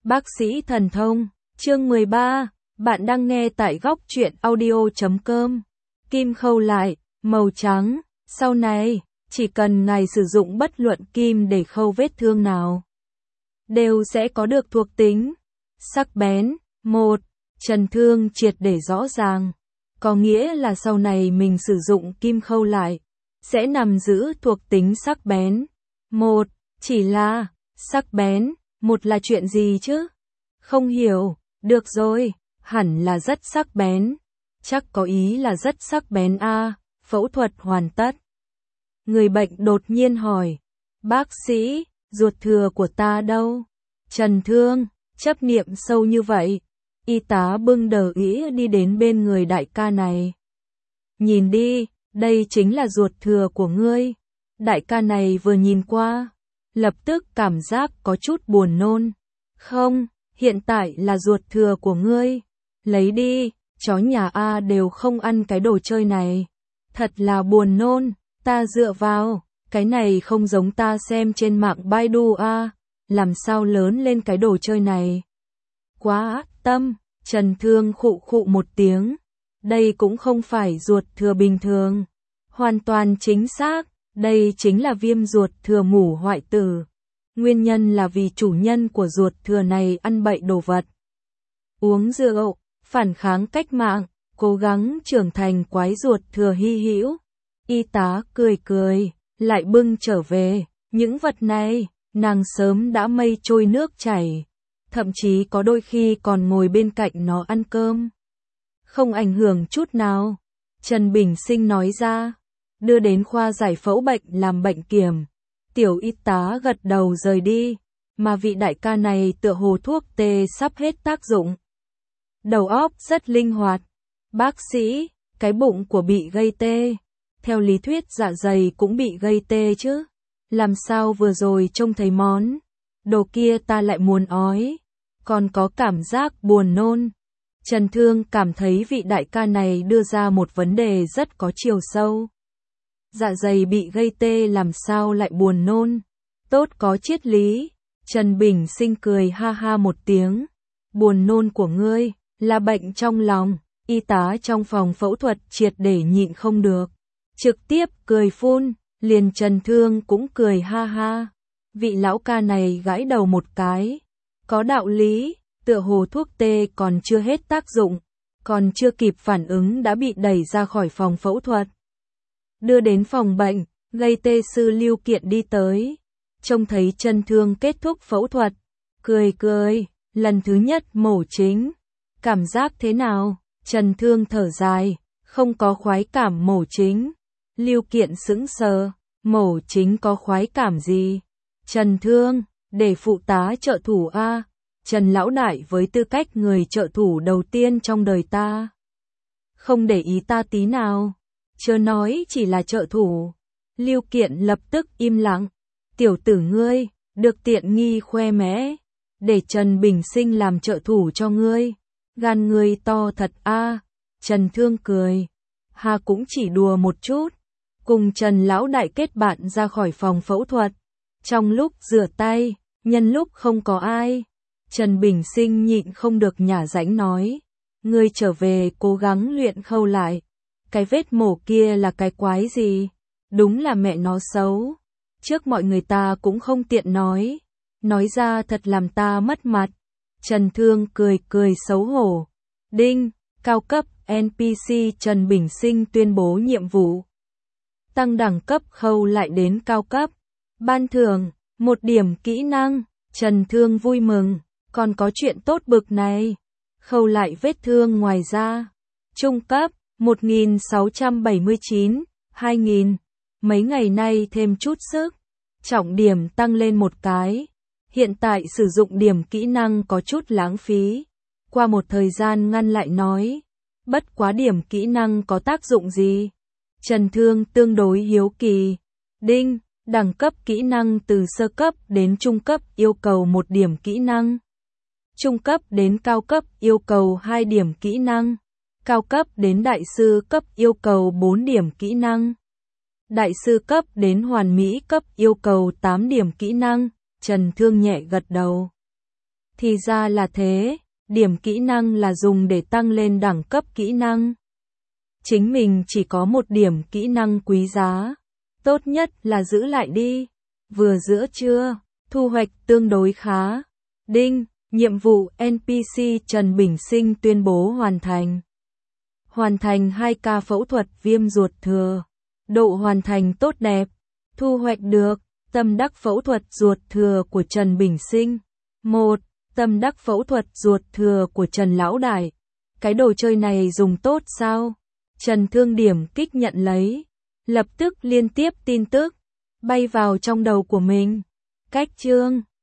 Bác sĩ thần thông, chương 13, bạn đang nghe tại góc truyện audio.com. Kim khâu lại, màu trắng, sau này, chỉ cần ngài sử dụng bất luận kim để khâu vết thương nào, đều sẽ có được thuộc tính sắc bén. Một, chấn thương triệt để rõ ràng, có nghĩa là sau này mình sử dụng kim khâu lại, sẽ nắm giữ thuộc tính sắc bén. Một, chỉ là sắc bén, một là chuyện gì chứ? Không hiểu, được rồi, hẳn là rất sắc bén. Chắc có ý là rất sắc bén a. Phẫu thuật hoàn tất. Người bệnh đột nhiên hỏi, bác sĩ, ruột thừa của ta đâu? Chấn thương, chấp niệm sâu như vậy. Y tá bưng đờ ĩ đi đến bên người đại ca này. Nhìn đi, đây chính là ruột thừa của ngươi. Đại ca này vừa nhìn qua, lập tức cảm giác có chút buồn nôn. Không, hiện tại là ruột thừa của ngươi. Lấy đi, chó nhà A đều không ăn cái đồ chơi này. Thật là buồn nôn, ta dựa vào, cái này không giống ta xem trên mạng Baidu A. Làm sao lớn lên cái đồ chơi này? Quá tâm, Trần Thương khụ khụ một tiếng. Đây cũng không phải ruột thừa bình thường. Hoàn toàn chính xác, đây chính là viêm ruột thừa mủ hoại tử. Nguyên nhân là vì chủ nhân của ruột thừa này ăn bậy đồ vật. Uống rượu, phản kháng cách mạng, cố gắng trưởng thành quái ruột thừa hy hữu. Y tá cười cười, lại bưng trở về. Những vật này, nàng sớm đã mây trôi nước chảy. Thậm chí có đôi khi còn ngồi bên cạnh nó ăn cơm. Không ảnh hưởng chút nào. Trần Bình Sinh nói ra. Đưa đến khoa giải phẫu bệnh làm bệnh kiểm. Tiểu y tá gật đầu rời đi. Mà vị đại ca này tựa hồ thuốc tê sắp hết tác dụng. Đầu óc rất linh hoạt. Bác sĩ, cái bụng của bị gây tê. Theo lý thuyết dạ dày cũng bị gây tê chứ. Làm sao vừa rồi trông thấy món đồ kia ta lại muốn ói. Còn có cảm giác buồn nôn. Trần Thương cảm thấy vị đại ca này đưa ra một vấn đề rất có chiều sâu. Dạ dày bị gây tê làm sao lại buồn nôn? Tốt có triết lý. Trần Bình Sinh cười ha ha một tiếng. Buồn nôn của ngươi là bệnh trong lòng. Y tá trong phòng phẫu thuật triệt để nhịn không được. Trực tiếp cười phun. Liền Trần Thương cũng cười ha ha. Vị lão ca này gãi đầu một cái. Có đạo lý, tựa hồ thuốc tê còn chưa hết tác dụng. Còn chưa kịp phản ứng đã bị đẩy ra khỏi phòng phẫu thuật. Đưa đến phòng bệnh, gây tê sư Lưu Kiện đi tới. Trông thấy Trần Thương kết thúc phẫu thuật. Cười cười, lần thứ nhất mổ chính. Cảm giác thế nào? Trần Thương thở dài, không có khoái cảm mổ chính. Lưu Kiện sững sờ, mổ chính có khoái cảm gì? Trần Thương, để phụ tá trợ thủ A. Trần Lão Đại với tư cách người trợ thủ đầu tiên trong đời ta. Không để ý ta tí nào. Chớ nói chỉ là trợ thủ. Lưu Kiện lập tức im lặng. Tiểu tử ngươi, được tiện nghi khoe mẽ. Để Trần Bình Sinh làm trợ thủ cho ngươi. Gan ngươi to thật a. Trần Thương cười. Hà cũng chỉ đùa một chút. Cùng Trần Lão Đại kết bạn ra khỏi phòng phẫu thuật. Trong lúc rửa tay, nhân lúc không có ai. Trần Bình Sinh nhịn không được nhả rãnh nói. Ngươi trở về cố gắng luyện khâu lại. Cái vết mổ kia là cái quái gì? Đúng là mẹ nó xấu. Trước mọi người ta cũng không tiện nói. Nói ra thật làm ta mất mặt. Trần Thương cười cười xấu hổ. Đinh, cao cấp NPC Trần Bình Sinh tuyên bố nhiệm vụ. Tăng đẳng cấp khâu lại đến cao cấp. Ban thưởng, 1 điểm kỹ năng. Trần Thương vui mừng. Còn có chuyện tốt bực này. Khâu lại vết thương ngoài da. Trung cấp, 1679, 2000. Mấy ngày nay thêm chút sức. Trọng điểm tăng lên một cái. Hiện tại sử dụng điểm kỹ năng có chút lãng phí. Qua một thời gian ngăn lại nói. Bất quá điểm kỹ năng có tác dụng gì? Trần Thương tương đối hiếu kỳ. Đinh, đẳng cấp kỹ năng từ sơ cấp đến trung cấp yêu cầu 1 điểm kỹ năng. Trung cấp đến cao cấp yêu cầu 2 điểm kỹ năng. Cao cấp đến đại sư cấp yêu cầu 4 điểm kỹ năng. Đại sư cấp đến hoàn mỹ cấp yêu cầu 8 điểm kỹ năng. Trần Thương nhẹ gật đầu. Thì ra là thế, điểm kỹ năng là dùng để tăng lên đẳng cấp kỹ năng. Chính mình chỉ có một điểm kỹ năng quý giá. Tốt nhất là giữ lại đi. Vừa giữa trưa, thu hoạch tương đối khá. Đinh, nhiệm vụ NPC Trần Bình Sinh tuyên bố hoàn thành. Hoàn thành 2 ca phẫu thuật viêm ruột thừa. Độ hoàn thành tốt đẹp. Thu hoạch được, tâm đắc phẫu thuật ruột thừa của Trần Bình Sinh. 1. Tâm đắc phẫu thuật ruột thừa của Trần Lão Đại. Cái đồ chơi này dùng tốt sao? Trần Thương điểm kích nhận lấy. Lập tức liên tiếp tin tức bay vào trong đầu của mình. Cách chương